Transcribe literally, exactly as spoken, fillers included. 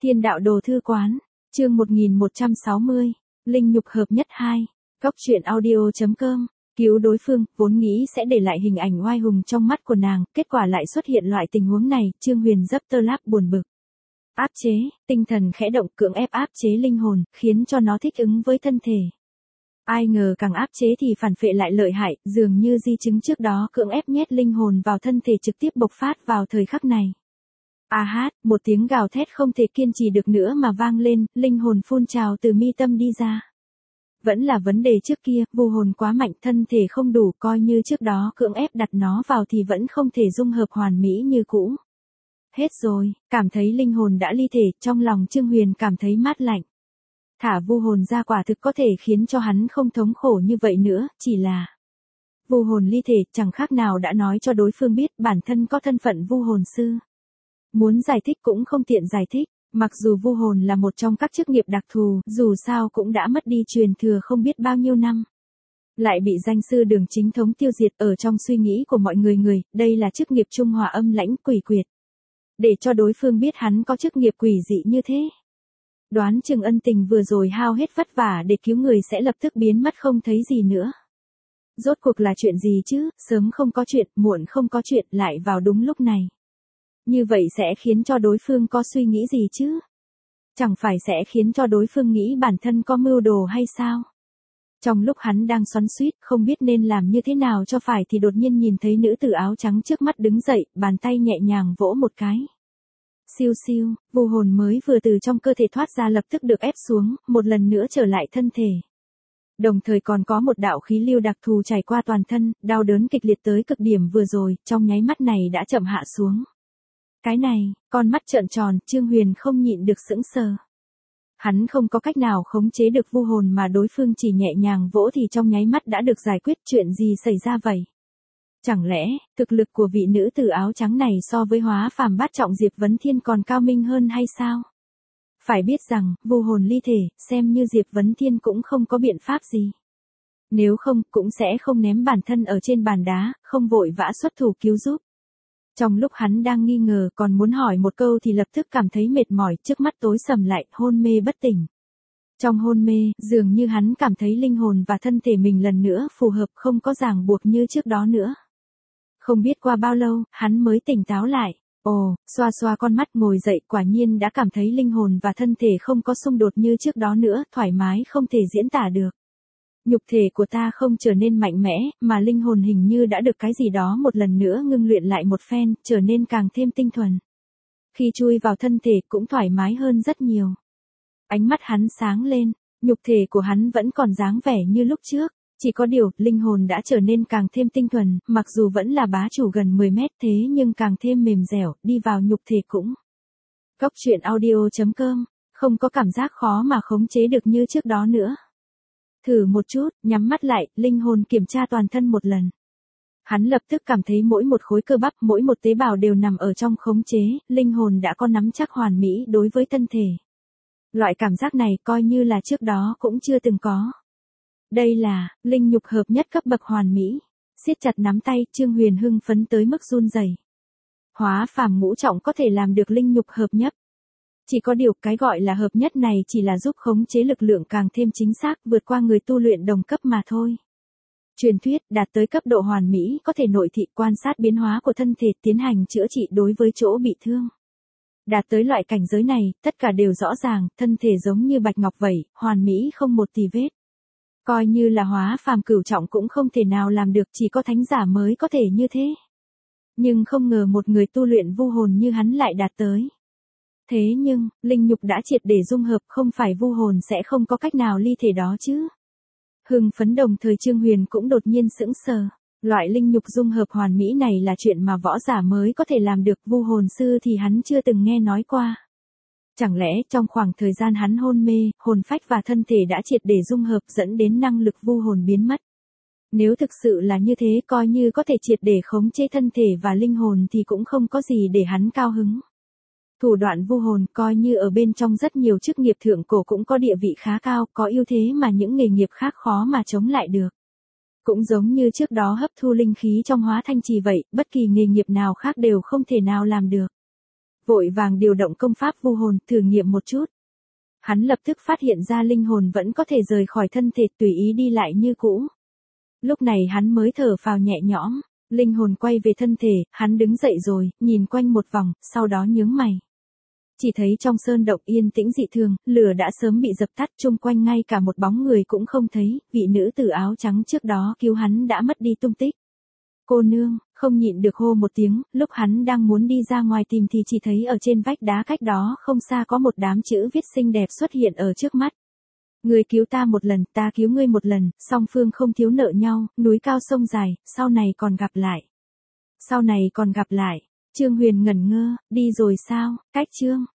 Thiên đạo đồ thư quán, chương một nghìn một trăm sáu mươi, linh nhục hợp nhất hai, góc truyện audio.com, cứu đối phương, vốn nghĩ sẽ để lại hình ảnh oai hùng trong mắt của nàng, kết quả lại xuất hiện loại tình huống này, Trương Huyền dấp tơ láp buồn bực. Áp chế, tinh thần khẽ động cưỡng ép áp chế linh hồn, khiến cho nó thích ứng với thân thể. Ai ngờ càng áp chế thì phản phệ lại lợi hại, dường như di chứng trước đó cưỡng ép nhét linh hồn vào thân thể trực tiếp bộc phát vào thời khắc này. A hát, một tiếng gào thét không thể kiên trì được nữa mà vang lên, linh hồn phun trào từ mi tâm đi ra. Vẫn là vấn đề trước kia, vu hồn quá mạnh, thân thể không đủ, coi như trước đó cưỡng ép đặt nó vào thì vẫn không thể dung hợp hoàn mỹ như cũ. Hết rồi, cảm thấy linh hồn đã ly thể, trong lòng Trương Huyền cảm thấy mát lạnh. Thả vu hồn ra quả thực có thể khiến cho hắn không thống khổ như vậy nữa, chỉ là vu hồn ly thể chẳng khác nào đã nói cho đối phương biết bản thân có thân phận vu hồn sư. Muốn giải thích cũng không tiện giải thích, mặc dù vu hồn là một trong các chức nghiệp đặc thù, dù sao cũng đã mất đi truyền thừa không biết bao nhiêu năm. Lại bị danh sư Đường chính thống tiêu diệt ở trong suy nghĩ của mọi người người, đây là chức nghiệp trung hòa âm lãnh quỷ quyệt. Để cho đối phương biết hắn có chức nghiệp quỷ dị như thế. Đoán chừng ân tình vừa rồi hao hết vất vả để cứu người sẽ lập tức biến mất không thấy gì nữa. Rốt cuộc là chuyện gì chứ, sớm không có chuyện, muộn không có chuyện, lại vào đúng lúc này. Như vậy sẽ khiến cho đối phương có suy nghĩ gì chứ? Chẳng phải sẽ khiến cho đối phương nghĩ bản thân có mưu đồ hay sao? Trong lúc hắn đang xoắn xuýt, không biết nên làm như thế nào cho phải thì đột nhiên nhìn thấy nữ tử áo trắng trước mắt đứng dậy, bàn tay nhẹ nhàng vỗ một cái. Siêu siêu, vu hồn mới vừa từ trong cơ thể thoát ra lập tức được ép xuống, một lần nữa trở lại thân thể. Đồng thời còn có một đạo khí lưu đặc thù chảy qua toàn thân, đau đớn kịch liệt tới cực điểm vừa rồi, trong nháy mắt này đã chậm hạ xuống. Cái này, con mắt trợn tròn, Trương Huyền không nhịn được sững sờ. Hắn không có cách nào khống chế được vu hồn mà đối phương chỉ nhẹ nhàng vỗ thì trong nháy mắt đã được giải quyết, chuyện gì xảy ra vậy? Chẳng lẽ, thực lực của vị nữ tử áo trắng này so với hóa phàm bát trọng Diệp Vấn Thiên còn cao minh hơn hay sao? Phải biết rằng, vu hồn ly thể, xem như Diệp Vấn Thiên cũng không có biện pháp gì. Nếu không, cũng sẽ không ném bản thân ở trên bàn đá, không vội vã xuất thủ cứu giúp. Trong lúc hắn đang nghi ngờ còn muốn hỏi một câu thì lập tức cảm thấy mệt mỏi, trước mắt tối sầm lại, hôn mê bất tỉnh. Trong hôn mê, dường như hắn cảm thấy linh hồn và thân thể mình lần nữa phù hợp, không có ràng buộc như trước đó nữa. Không biết qua bao lâu, hắn mới tỉnh táo lại. Ồ, xoa xoa con mắt ngồi dậy, quả nhiên đã cảm thấy linh hồn và thân thể không có xung đột như trước đó nữa, thoải mái không thể diễn tả được. Nhục thể của ta không trở nên mạnh mẽ, mà linh hồn hình như đã được cái gì đó một lần nữa ngưng luyện lại một phen, trở nên càng thêm tinh thuần. Khi chui vào thân thể cũng thoải mái hơn rất nhiều. Ánh mắt hắn sáng lên, nhục thể của hắn vẫn còn dáng vẻ như lúc trước, chỉ có điều, linh hồn đã trở nên càng thêm tinh thuần, mặc dù vẫn là bá chủ gần mười mét thế nhưng càng thêm mềm dẻo, đi vào nhục thể cũng. Góc truyện audio.com, không có cảm giác khó mà khống chế được như trước đó nữa. Thử một chút, nhắm mắt lại, linh hồn kiểm tra toàn thân một lần. Hắn lập tức cảm thấy mỗi một khối cơ bắp, mỗi một tế bào đều nằm ở trong khống chế, linh hồn đã có nắm chắc hoàn mỹ đối với thân thể. Loại cảm giác này coi như là trước đó cũng chưa từng có. Đây là, linh nhục hợp nhất cấp bậc hoàn mỹ. Siết chặt nắm tay, Trương Huyền hưng phấn tới mức run rẩy. Hóa phàm ngũ trọng có thể làm được linh nhục hợp nhất. Chỉ có điều cái gọi là hợp nhất này chỉ là giúp khống chế lực lượng càng thêm chính xác vượt qua người tu luyện đồng cấp mà thôi. Truyền thuyết đạt tới cấp độ hoàn mỹ có thể nội thị quan sát biến hóa của thân thể tiến hành chữa trị đối với chỗ bị thương. Đạt tới loại cảnh giới này, tất cả đều rõ ràng, thân thể giống như bạch ngọc vậy, hoàn mỹ không một tì vết. Coi như là hóa phàm cửu trọng cũng không thể nào làm được, chỉ có thánh giả mới có thể như thế. Nhưng không ngờ một người tu luyện vu hồn như hắn lại đạt tới. Thế nhưng, linh nhục đã triệt để dung hợp, không phải vu hồn sẽ không có cách nào ly thể đó chứ. Hưng phấn đồng thời Trương Huyền cũng đột nhiên sững sờ. Loại linh nhục dung hợp hoàn mỹ này là chuyện mà võ giả mới có thể làm được, vu hồn sư thì hắn chưa từng nghe nói qua. Chẳng lẽ trong khoảng thời gian hắn hôn mê, hồn phách và thân thể đã triệt để dung hợp dẫn đến năng lực vu hồn biến mất. Nếu thực sự là như thế, coi như có thể triệt để khống chế thân thể và linh hồn thì cũng không có gì để hắn cao hứng. Thủ đoạn vu hồn coi như ở bên trong rất nhiều chức nghiệp thượng cổ cũng có địa vị khá cao, có ưu thế mà những nghề nghiệp khác khó mà chống lại được. Cũng giống như trước đó hấp thu linh khí trong hóa thanh trì vậy, bất kỳ nghề nghiệp nào khác đều không thể nào làm được. vội vàng điều động công pháp vu hồn, thử nghiệm một chút. Hắn lập tức phát hiện ra linh hồn vẫn có thể rời khỏi thân thể, tùy ý đi lại như cũ. Lúc này hắn mới thở phào nhẹ nhõm, linh hồn quay về thân thể, hắn đứng dậy rồi, nhìn quanh một vòng, sau đó nhướng mày. Chỉ thấy trong sơn động yên tĩnh dị thường, lửa đã sớm bị dập tắt, chung quanh ngay cả một bóng người cũng không thấy, vị nữ tử áo trắng trước đó cứu hắn đã mất đi tung tích. Cô nương, không nhịn được hô một tiếng, lúc hắn đang muốn đi ra ngoài tìm thì chỉ thấy ở trên vách đá cách đó không xa có một đám chữ viết xinh đẹp xuất hiện ở trước mắt. Người cứu ta một lần, ta cứu ngươi một lần, song phương không thiếu nợ nhau, núi cao sông dài, sau này còn gặp lại. Sau này còn gặp lại. Trương Huyền ngẩn ngơ, đi rồi sao, cách Trương.